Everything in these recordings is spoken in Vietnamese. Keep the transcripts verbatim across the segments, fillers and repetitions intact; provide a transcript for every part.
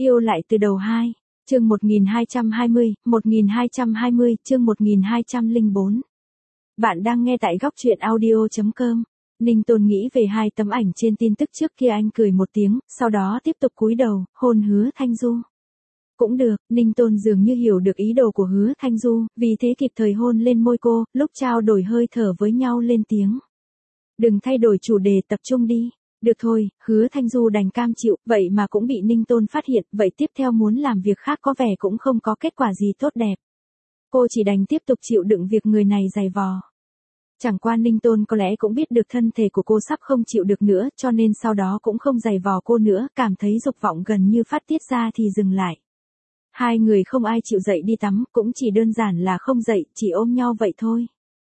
Yêu lại từ đầu hai, chương một nghìn hai trăm hai mươi, một nghìn hai trăm hai mươi, chương một nghìn hai trăm lẻ bốn. Bạn đang nghe tại góc truyện audio chấm com. Ninh Tôn nghĩ về hai tấm ảnh trên tin tức trước kia, anh cười một tiếng, sau đó tiếp tục cúi đầu, hôn Hứa Thanh Du. Cũng được, Ninh Tôn dường như hiểu được ý đồ của Hứa Thanh Du, vì thế kịp thời hôn lên môi cô, lúc trao đổi hơi thở với nhau lên tiếng. Đừng thay đổi chủ đề, tập trung đi. Được thôi, Hứa Thanh Du đành cam chịu, vậy mà cũng bị Ninh Tôn phát hiện, vậy tiếp theo muốn làm việc khác có vẻ cũng không có kết quả gì tốt đẹp. Cô chỉ đành tiếp tục chịu đựng việc người này giày vò. Chẳng qua Ninh Tôn có lẽ cũng biết được thân thể của cô sắp không chịu được nữa, cho nên sau đó cũng không giày vò cô nữa, cảm thấy dục vọng gần như phát tiết ra thì dừng lại. Hai người không ai chịu dậy đi tắm, cũng chỉ đơn giản là không dậy, chỉ ôm nhau vậy thôi.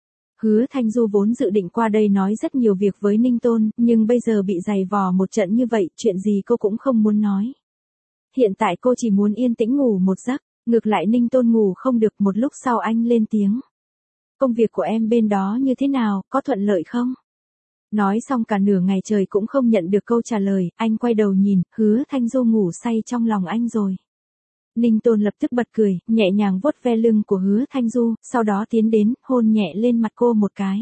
Hứa Thanh Du vốn dự định qua đây nói rất nhiều việc với Ninh Tôn, nhưng bây giờ bị giày vò một trận như vậy, chuyện gì cô cũng không muốn nói. Hiện tại cô chỉ muốn yên tĩnh ngủ một giấc, ngược lại Ninh Tôn ngủ không được, một lúc sau anh lên tiếng. Công việc của em bên đó như thế nào, có thuận lợi không? Nói xong cả nửa ngày trời cũng không nhận được câu trả lời, anh quay đầu nhìn, Hứa Thanh Du ngủ say trong lòng anh rồi. Ninh Tôn lập tức bật cười, nhẹ nhàng vuốt ve lưng của Hứa Thanh Du, sau đó tiến đến, hôn nhẹ lên mặt cô một cái.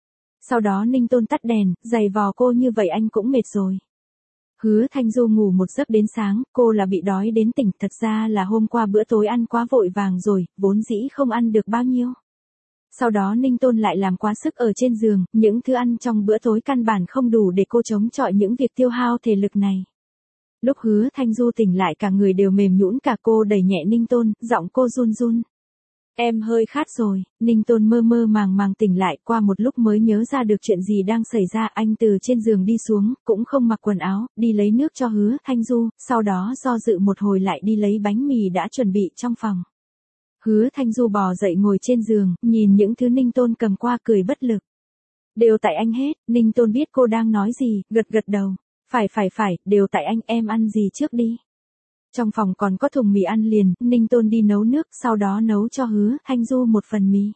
Sau đó Ninh Tôn tắt đèn, giày vò cô như vậy anh cũng mệt rồi. Hứa Thanh Du ngủ một giấc đến sáng, cô là bị đói đến tỉnh, thật ra là hôm qua bữa tối ăn quá vội vàng rồi, vốn dĩ không ăn được bao nhiêu. Sau đó Ninh Tôn lại làm quá sức ở trên giường, những thứ ăn trong bữa tối căn bản không đủ để cô chống chọi những việc tiêu hao thể lực này. Lúc Hứa Thanh Du tỉnh lại cả người đều mềm nhũn, cả cô đẩy nhẹ Ninh Tôn, giọng cô run run. Em hơi khát rồi. Ninh Tôn mơ mơ màng màng tỉnh lại, qua một lúc mới nhớ ra được chuyện gì đang xảy ra, anh từ trên giường đi xuống, cũng không mặc quần áo, đi lấy nước cho Hứa Thanh Du, sau đó do dự một hồi lại đi lấy bánh mì đã chuẩn bị trong phòng. Hứa Thanh Du bò dậy ngồi trên giường, nhìn những thứ Ninh Tôn cầm qua cười bất lực. Đều tại anh hết. Ninh Tôn biết cô đang nói gì, gật gật đầu. Phải phải phải, đều tại anh, em ăn gì trước đi. Trong phòng còn có thùng mì ăn liền, Ninh Tôn đi nấu nước, sau đó nấu cho Hứa Thanh Du một phần mì.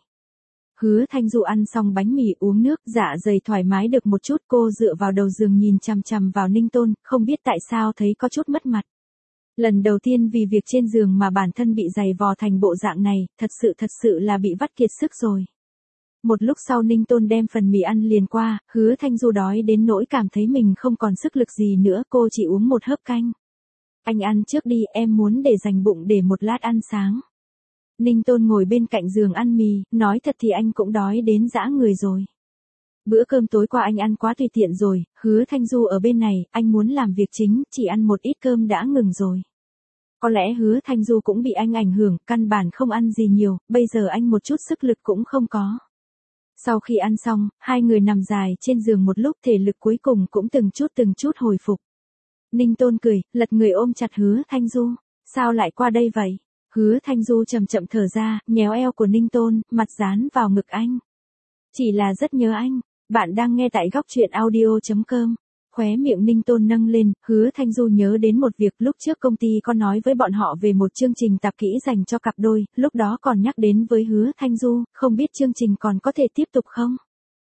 Hứa Thanh Du ăn xong bánh mì uống nước, dạ dày thoải mái được một chút, cô dựa vào đầu giường nhìn chằm chằm vào Ninh Tôn, không biết tại sao thấy có chút mất mặt. Lần đầu tiên vì việc trên giường mà bản thân bị giày vò thành bộ dạng này, thật sự thật sự là bị vắt kiệt sức rồi. Một lúc sau Ninh Tôn đem phần mì ăn liền qua, Hứa Thanh Du đói đến nỗi cảm thấy mình không còn sức lực gì nữa, cô chỉ uống một hớp canh. Anh ăn trước đi, em muốn để dành bụng để một lát ăn sáng. Ninh Tôn ngồi bên cạnh giường ăn mì, nói thật thì anh cũng đói đến dã người rồi. Bữa cơm tối qua anh ăn quá tùy tiện rồi, Hứa Thanh Du ở bên này, anh muốn làm việc chính, chỉ ăn một ít cơm đã ngừng rồi. Có lẽ Hứa Thanh Du cũng bị anh ảnh hưởng, căn bản không ăn gì nhiều, bây giờ anh một chút sức lực cũng không có. Sau khi ăn xong, hai người nằm dài trên giường một lúc, thể lực cuối cùng cũng từng chút từng chút hồi phục. Ninh Tôn cười, lật người ôm chặt Hứa Thanh Du. Sao lại qua đây vậy? Hứa Thanh Du chậm chậm thở ra, nhéo eo của Ninh Tôn, mặt dán vào ngực anh. Chỉ là rất nhớ anh. Bạn đang nghe tại góc truyện audio chấm com. Khóe miệng Ninh Tôn nâng lên, Hứa Thanh Du nhớ đến một việc, lúc trước công ty có nói với bọn họ về một chương trình tạp kỹ dành cho cặp đôi, lúc đó còn nhắc đến với Hứa Thanh Du, không biết chương trình còn có thể tiếp tục không?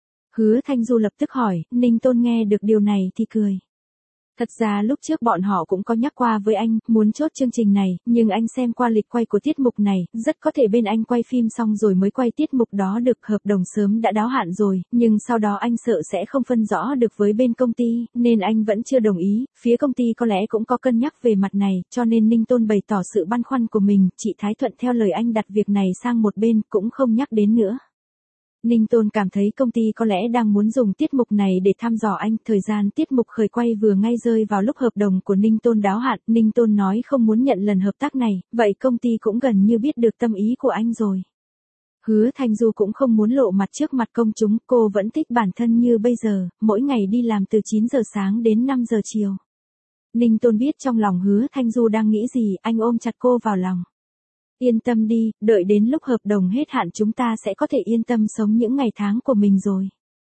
Hứa Thanh Du lập tức hỏi, Ninh Tôn nghe được điều này thì cười. Thật ra lúc trước bọn họ cũng có nhắc qua với anh, muốn chốt chương trình này, nhưng anh xem qua lịch quay của tiết mục này, rất có thể bên anh quay phim xong rồi mới quay tiết mục đó được, hợp đồng sớm đã đáo hạn rồi, nhưng sau đó anh sợ sẽ không phân rõ được với bên công ty, nên anh vẫn chưa đồng ý, phía công ty có lẽ cũng có cân nhắc về mặt này, cho nên Ninh Tôn bày tỏ sự băn khoăn của mình, chị Thái thuận theo lời anh đặt việc này sang một bên, cũng không nhắc đến nữa. Ninh Tôn cảm thấy công ty có lẽ đang muốn dùng tiết mục này để thăm dò anh, thời gian tiết mục khởi quay vừa ngay rơi vào lúc hợp đồng của Ninh Tôn đáo hạn, Ninh Tôn nói không muốn nhận lần hợp tác này, vậy công ty cũng gần như biết được tâm ý của anh rồi. Hứa Thanh Du cũng không muốn lộ mặt trước mặt công chúng, cô vẫn thích bản thân như bây giờ, mỗi ngày đi làm từ chín giờ sáng đến năm giờ chiều. Ninh Tôn biết trong lòng Hứa Thanh Du đang nghĩ gì, anh ôm chặt cô vào lòng. Yên tâm đi, đợi đến lúc hợp đồng hết hạn chúng ta sẽ có thể yên tâm sống những ngày tháng của mình rồi.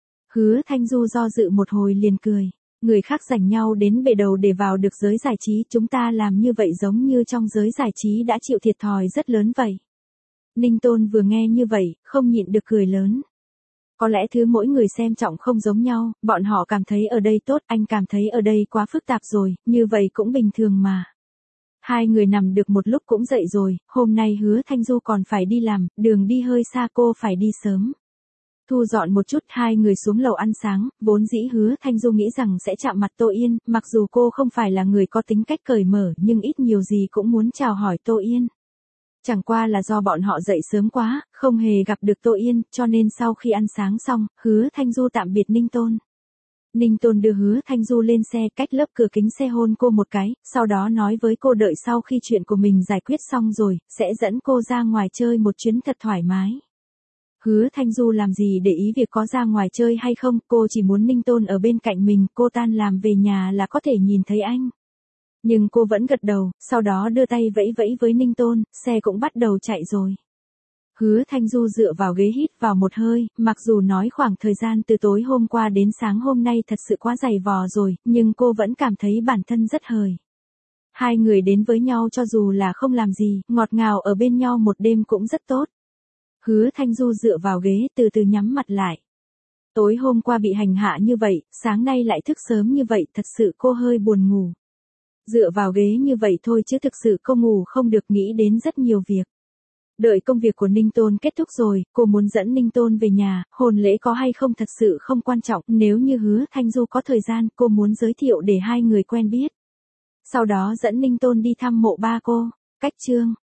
Hứa Thanh Du do dự một hồi liền cười. Người khác giành nhau đến bể đầu để vào được giới giải trí, chúng ta làm như vậy giống như trong giới giải trí đã chịu thiệt thòi rất lớn vậy. Ninh Tôn vừa nghe như vậy, không nhịn được cười lớn. Có lẽ thứ mỗi người xem trọng không giống nhau, bọn họ cảm thấy ở đây tốt, anh cảm thấy ở đây quá phức tạp rồi, như vậy cũng bình thường mà. Hai người nằm được một lúc cũng dậy rồi, hôm nay Hứa Thanh Du còn phải đi làm, đường đi hơi xa cô phải đi sớm. Thu dọn một chút hai người xuống lầu ăn sáng, vốn dĩ Hứa Thanh Du nghĩ rằng sẽ chạm mặt Tô Yên, mặc dù cô không phải là người có tính cách cởi mở nhưng ít nhiều gì cũng muốn chào hỏi Tô Yên. Chẳng qua là do bọn họ dậy sớm quá, không hề gặp được Tô Yên, cho nên sau khi ăn sáng xong, Hứa Thanh Du tạm biệt Ninh Tôn. Ninh Tôn đưa Hứa Thanh Du lên xe, cách lớp cửa kính xe hôn cô một cái, sau đó nói với cô đợi sau khi chuyện của mình giải quyết xong rồi, sẽ dẫn cô ra ngoài chơi một chuyến thật thoải mái. Hứa Thanh Du làm gì để ý việc có ra ngoài chơi hay không, cô chỉ muốn Ninh Tôn ở bên cạnh mình, cô tan làm về nhà là có thể nhìn thấy anh. Nhưng cô vẫn gật đầu, sau đó đưa tay vẫy vẫy với Ninh Tôn, xe cũng bắt đầu chạy rồi. Hứa Thanh Du dựa vào ghế hít vào một hơi, mặc dù nói khoảng thời gian từ tối hôm qua đến sáng hôm nay thật sự quá dày vò rồi, nhưng cô vẫn cảm thấy bản thân rất hời. Hai người đến với nhau cho dù là không làm gì, ngọt ngào ở bên nhau một đêm cũng rất tốt. Hứa Thanh Du dựa vào ghế từ từ nhắm mặt lại. Tối hôm qua bị hành hạ như vậy, sáng nay lại thức sớm như vậy, thật sự cô hơi buồn ngủ. Dựa vào ghế như vậy thôi chứ thực sự cô ngủ không được, nghĩ đến rất nhiều việc. Đợi công việc của Ninh Tôn kết thúc rồi, cô muốn dẫn Ninh Tôn về nhà, hôn lễ có hay không thật sự không quan trọng, nếu như Hứa Thanh Du có thời gian, cô muốn giới thiệu để hai người quen biết. Sau đó dẫn Ninh Tôn đi thăm mộ ba cô. Cách chương